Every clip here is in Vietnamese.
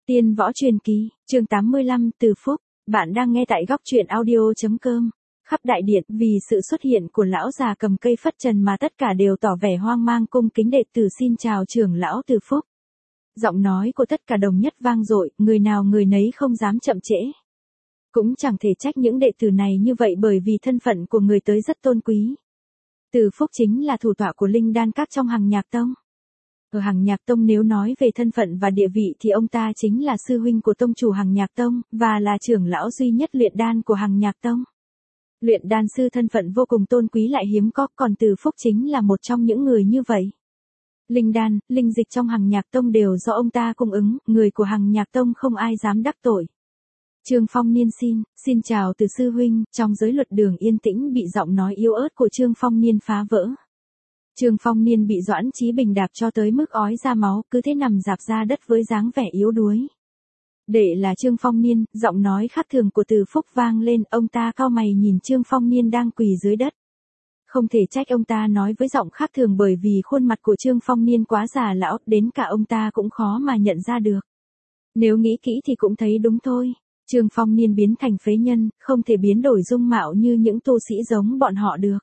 Tiên võ truyền kỳ, chương 85, Từ Phúc. Bạn đang nghe tại góc truyện audio.com. Khắp đại điện, vì sự xuất hiện của lão già cầm cây phất trần mà tất cả đều tỏ vẻ hoang mang cung kính đệ tử xin chào trưởng lão Từ Phúc. Giọng nói của tất cả đồng nhất vang dội, người nào người nấy không dám chậm trễ. Cũng chẳng thể trách những đệ tử này như vậy bởi vì thân phận của người tới rất tôn quý. Từ Phúc chính là thủ tọa của Linh Đan Các trong Hằng Nhạc Tông. Ở Hằng Nhạc Tông nếu nói về thân phận và địa vị thì ông ta chính là sư huynh của tông chủ Hằng Nhạc Tông, và là trưởng lão duy nhất luyện đan của Hằng Nhạc Tông. Luyện đan sư thân phận vô cùng tôn quý lại hiếm có, còn Từ Phúc chính là một trong những người như vậy. Linh đan, linh dịch trong Hằng Nhạc Tông đều do ông ta cung ứng, người của Hằng Nhạc Tông không ai dám đắc tội. Trương Phong Niên xin chào Từ sư huynh, trong giới luật đường yên tĩnh bị giọng nói yếu ớt của Trương Phong Niên phá vỡ. Trương Phong Niên bị Doãn Chí Bình đạp cho tới mức ói ra máu, cứ thế nằm rạp ra đất với dáng vẻ yếu đuối. Đệ là Trương Phong Niên, giọng nói khác thường của Từ Phúc vang lên, ông ta cau mày nhìn Trương Phong Niên đang quỳ dưới đất. Không thể trách ông ta nói với giọng khác thường bởi vì khuôn mặt của Trương Phong Niên quá già lão, đến cả ông ta cũng khó mà nhận ra được. Nếu nghĩ kỹ thì cũng thấy đúng thôi. Trương Phong Niên biến thành phế nhân, không thể biến đổi dung mạo như những tu sĩ giống bọn họ được.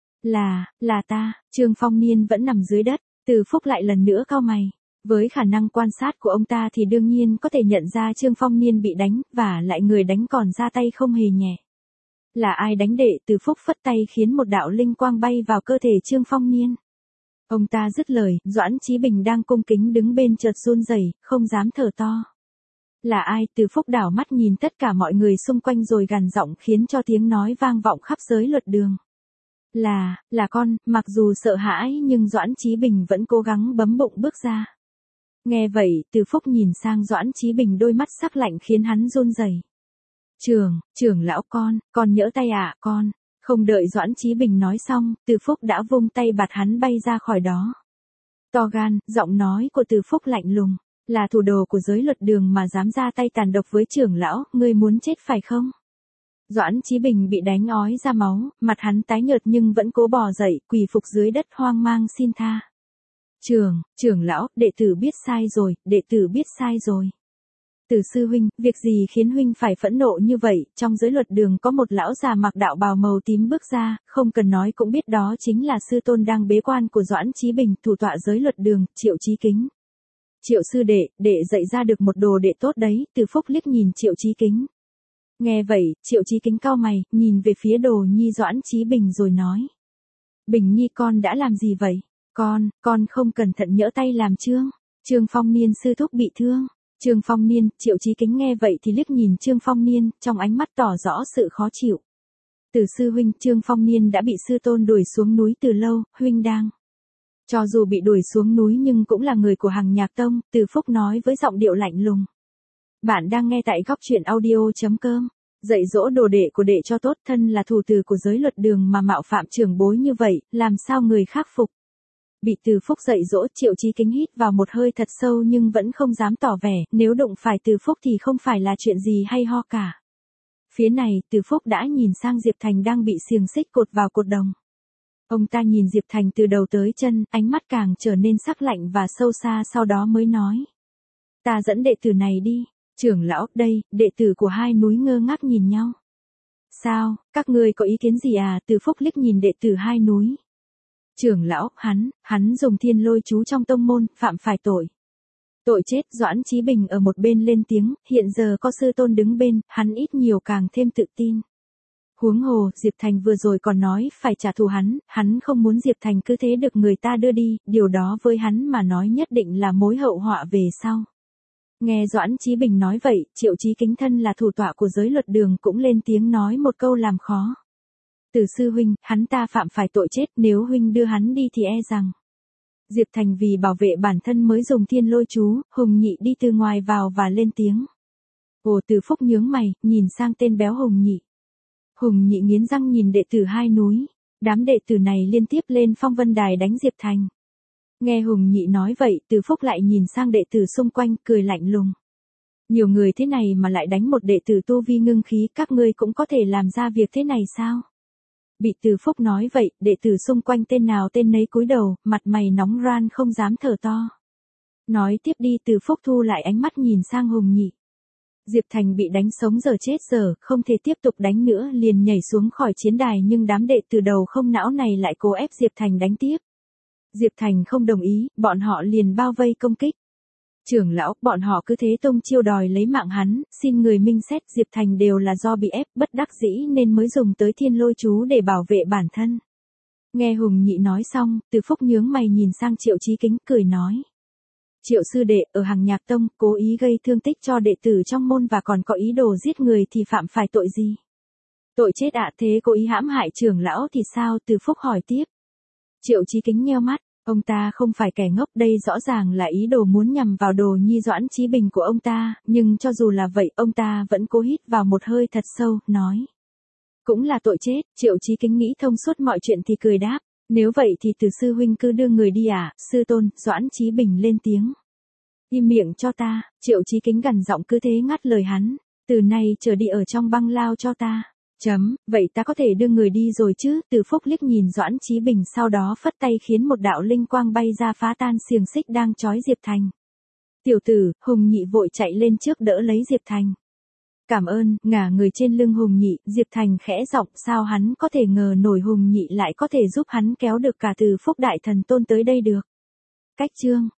Là ta, Trương Phong Niên vẫn nằm dưới đất, Từ Phúc lại lần nữa cau mày. Với khả năng quan sát của ông ta thì đương nhiên có thể nhận ra Trương Phong Niên bị đánh, và lại người đánh còn ra tay không hề nhẹ. Là ai đánh đệ? Từ Phúc phất tay khiến một đạo linh quang bay vào cơ thể Trương Phong Niên. Ông ta dứt lời, Doãn Chí Bình đang cung kính đứng bên chợt run rẩy, không dám thở to. Là ai? Từ Phúc đảo mắt nhìn tất cả mọi người xung quanh rồi gằn giọng khiến cho tiếng nói vang vọng khắp giới luật đường. Là con, mặc dù sợ hãi nhưng Doãn Chí Bình vẫn cố gắng bấm bụng bước ra. Nghe vậy, Từ Phúc nhìn sang Doãn Chí Bình, đôi mắt sắc lạnh khiến hắn run rẩy. Trưởng lão con nhỡ tay ạ, con. Không đợi Doãn Chí Bình nói xong, Từ Phúc đã vung tay bạt hắn bay ra khỏi đó. To gan, giọng nói của Từ Phúc lạnh lùng. Là thủ đồ của giới luật đường mà dám ra tay tàn độc với trưởng lão, ngươi muốn chết phải không? Doãn Chí Bình bị đánh ói ra máu, mặt hắn tái nhợt nhưng vẫn cố bò dậy, quỳ phục dưới đất hoang mang xin tha. Trưởng lão, đệ tử biết sai rồi. Từ sư huynh, việc gì khiến huynh phải phẫn nộ như vậy? Trong giới luật đường có một lão già mặc đạo bào màu tím bước ra, không cần nói cũng biết đó chính là sư tôn đang bế quan của Doãn Chí Bình, thủ tọa giới luật đường, Triệu Chí Kính. Triệu sư đệ dạy ra được một đồ đệ tốt đấy. Từ Phúc liếc nhìn Triệu Chí Kính. Nghe vậy, Triệu Chí Kính cau mày, nhìn về phía đồ nhi Doãn Chí Bình rồi nói. Bình nhi con đã làm gì vậy? Con không cẩn thận nhỡ tay làm Trương Phong Niên sư thúc bị thương. Trương Phong Niên, Triệu Chí Kính nghe vậy thì liếc nhìn Trương Phong Niên, trong ánh mắt tỏ rõ sự khó chịu. Từ sư huynh, Trương Phong Niên đã bị sư tôn đuổi xuống núi từ lâu, huynh đang. Cho dù bị đuổi xuống núi nhưng cũng là người của Hằng Nhạc Tông, Từ Phúc nói với giọng điệu lạnh lùng. Bạn đang nghe tại góc truyện audio.com. Dạy dỗ đồ đệ của đệ cho tốt, thân là thủ tử của giới luật đường mà mạo phạm trưởng bối như vậy, làm sao người khác phục. Bị Từ Phúc dạy dỗ, Triệu Chí Kính hít vào một hơi thật sâu nhưng vẫn không dám tỏ vẻ, nếu đụng phải Từ Phúc thì không phải là chuyện gì hay ho cả. Phía này, Từ Phúc đã nhìn sang Diệp Thành đang bị xiềng xích cột vào cột đồng. Ông ta nhìn Diệp Thành từ đầu tới chân, ánh mắt càng trở nên sắc lạnh và sâu xa, sau đó mới nói. Ta dẫn đệ tử này đi. Trưởng lão, đây, đệ tử của hai núi ngơ ngác nhìn nhau. Sao, các ngươi có ý kiến gì à? Từ Phúc liếc nhìn đệ tử hai núi. Trưởng lão, hắn dùng thiên lôi chú trong tông môn, phạm phải tội. Tội chết. Doãn Chí Bình ở một bên lên tiếng, hiện giờ có sư tôn đứng bên, hắn ít nhiều càng thêm tự tin. Huống hồ, Diệp Thành vừa rồi còn nói phải trả thù hắn không muốn Diệp Thành cứ thế được người ta đưa đi, điều đó với hắn mà nói nhất định là mối hậu họa về sau. Nghe Doãn Chí Bình nói vậy, Triệu Chí Kính thân là thủ tọa của giới luật đường cũng lên tiếng nói một câu làm khó. Từ sư huynh, hắn ta phạm phải tội chết, nếu huynh đưa hắn đi thì e rằng. Diệp Thành vì bảo vệ bản thân mới dùng thiên lôi chú, Hùng Nhị đi từ ngoài vào và lên tiếng. Ồ, Từ Phúc nhướng mày, nhìn sang tên béo Hùng Nhị. Hùng Nhị nghiến răng nhìn đệ tử hai núi. Đám đệ tử này liên tiếp lên phong vân đài đánh Diệp Thành. Nghe Hùng Nhị nói vậy, Từ Phúc lại nhìn sang đệ tử xung quanh, cười lạnh lùng. Nhiều người thế này mà lại đánh một đệ tử tu vi ngưng khí, các ngươi cũng có thể làm ra việc thế này sao? Bị Từ Phúc nói vậy, đệ tử xung quanh tên nào tên nấy cúi đầu, mặt mày nóng ran không dám thở to. Nói tiếp đi. Từ Phúc thu lại ánh mắt nhìn sang Hùng Nhị. Diệp Thành bị đánh sống giờ chết giờ, không thể tiếp tục đánh nữa liền nhảy xuống khỏi chiến đài, nhưng đám đệ tử đầu không não này lại cố ép Diệp Thành đánh tiếp. Diệp Thành không đồng ý, bọn họ liền bao vây công kích. Trưởng lão, bọn họ cứ thế tông chiêu đòi lấy mạng hắn, xin người minh xét. Diệp Thành đều là do bị ép bất đắc dĩ nên mới dùng tới thiên lôi chú để bảo vệ bản thân. Nghe Hùng Nhị nói xong, Từ Phúc nhướng mày nhìn sang Triệu Chí Kính cười nói. Triệu sư đệ, ở Hằng Nhạc Tông, cố ý gây thương tích cho đệ tử trong môn và còn có ý đồ giết người thì phạm phải tội gì? Tội chết ạ. Thế cố ý hãm hại trưởng lão thì sao? Từ Phúc hỏi tiếp. Triệu Chí Kính nheo mắt, ông ta không phải kẻ ngốc, đây rõ ràng là ý đồ muốn nhằm vào Đồ Nhi Doãn Chí Bình của ông ta, nhưng cho dù là vậy, ông ta vẫn cố hít vào một hơi thật sâu, nói. Cũng là tội chết. Triệu Chí Kính nghĩ thông suốt mọi chuyện thì cười đáp. Nếu vậy thì Từ sư huynh cứ đưa người đi à? Sư tôn. Doãn Chí Bình lên tiếng. Im miệng cho ta. Triệu Chí Kính gằn giọng cứ thế ngắt lời hắn. Từ nay trở đi ở trong băng lao cho ta. Vậy ta có thể đưa người đi rồi chứ? Từ Phúc liếc nhìn Doãn Chí Bình, sau đó phất tay khiến một đạo linh quang bay ra phá tan xiềng xích đang trói Diệp Thành. Tiểu tử. Hùng Nhị vội chạy lên trước đỡ lấy Diệp Thành. Cảm ơn. Ngả người trên lưng Hùng Nhị, Diệp Thành khẽ giọng, sao hắn có thể ngờ nổi Hùng Nhị lại có thể giúp hắn kéo được cả Từ Phúc đại thần tôn tới đây được. Cách chương